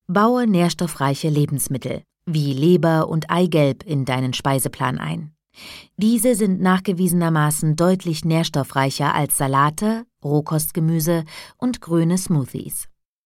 Baue nährstoffreiche Lebensmittel wie Leber und Eigelb in deinen Speiseplan ein. Diese sind nachgewiesenermaßen deutlich nährstoffreicher als Salate, Rohkostgemüse und grüne Smoothies.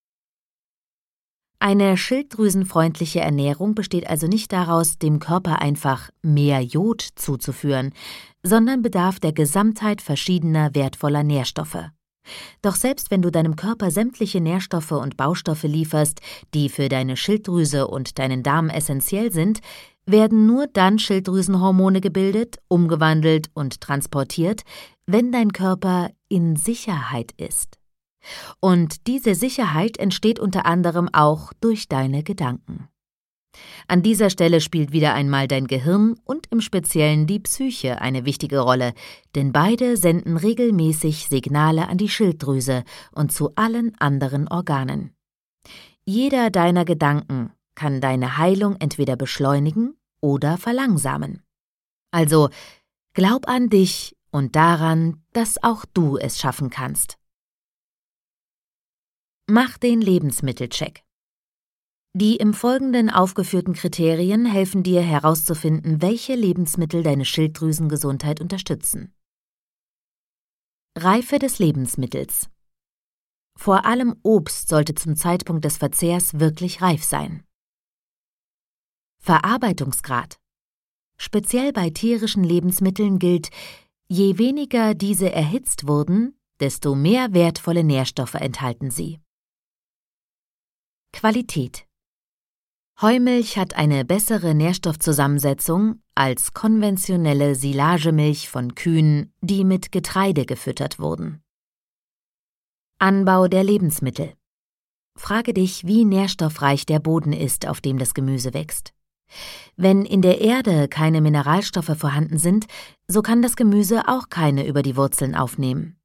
Eine schilddrüsenfreundliche Ernährung besteht also nicht daraus, dem Körper einfach mehr Jod zuzuführen, sondern bedarf der Gesamtheit verschiedener wertvoller Nährstoffe. Doch selbst wenn du deinem Körper sämtliche Nährstoffe und Baustoffe lieferst, die für deine Schilddrüse und deinen Darm essentiell sind, werden nur dann Schilddrüsenhormone gebildet, umgewandelt und transportiert, wenn dein Körper in Sicherheit ist. Und diese Sicherheit entsteht unter anderem auch durch deine Gedanken. An dieser Stelle spielt wieder einmal dein Gehirn und im Speziellen die Psyche eine wichtige Rolle, denn beide senden regelmäßig Signale an die Schilddrüse und zu allen anderen Organen. Jeder deiner Gedanken kann deine Heilung entweder beschleunigen oder verlangsamen. Also glaub an dich und daran, dass auch du es schaffen kannst. Mach den Lebensmittelcheck. Die im Folgenden aufgeführten Kriterien helfen dir herauszufinden, welche Lebensmittel deine Schilddrüsengesundheit unterstützen. Reife des Lebensmittels. Vor allem Obst sollte zum Zeitpunkt des Verzehrs wirklich reif sein. Verarbeitungsgrad. Speziell bei tierischen Lebensmitteln gilt, je weniger diese erhitzt wurden, desto mehr wertvolle Nährstoffe enthalten sie. Qualität. Heumilch hat eine bessere Nährstoffzusammensetzung als konventionelle Silagemilch von Kühen, die mit Getreide gefüttert wurden. Anbau der Lebensmittel. Frage dich, wie nährstoffreich der Boden ist, auf dem das Gemüse wächst. Wenn in der Erde keine Mineralstoffe vorhanden sind, so kann das Gemüse auch keine über die Wurzeln aufnehmen.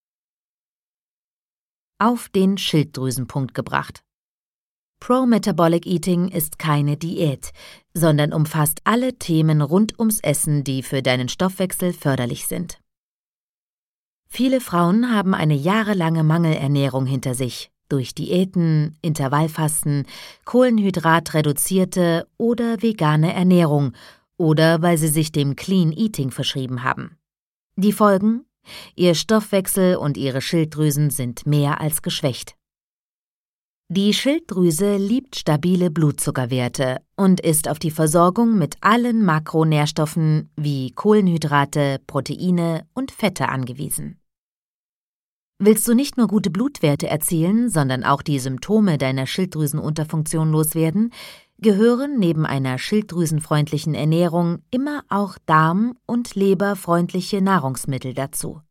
Auf den Schilddrüsenpunkt gebracht. Pro-Metabolic Eating ist keine Diät, sondern umfasst alle Themen rund ums Essen, die für deinen Stoffwechsel förderlich sind. Viele Frauen haben eine jahrelange Mangelernährung hinter sich, durch Diäten, Intervallfasten, kohlenhydratreduzierte oder vegane Ernährung oder weil sie sich dem Clean Eating verschrieben haben. Die Folgen? Ihr Stoffwechsel und ihre Schilddrüsen sind mehr als geschwächt. Die Schilddrüse liebt stabile Blutzuckerwerte und ist auf die Versorgung mit allen Makronährstoffen wie Kohlenhydrate, Proteine und Fette angewiesen. Willst du nicht nur gute Blutwerte erzielen, sondern auch die Symptome deiner Schilddrüsenunterfunktion loswerden, gehören neben einer schilddrüsenfreundlichen Ernährung immer auch darm- und leberfreundliche Nahrungsmittel dazu.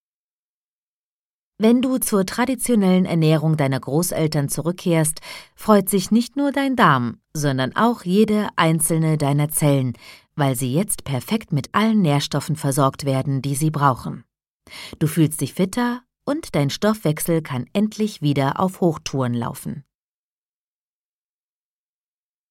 Wenn du zur traditionellen Ernährung deiner Großeltern zurückkehrst, freut sich nicht nur dein Darm, sondern auch jede einzelne deiner Zellen, weil sie jetzt perfekt mit allen Nährstoffen versorgt werden, die sie brauchen. Du fühlst dich fitter und dein Stoffwechsel kann endlich wieder auf Hochtouren laufen.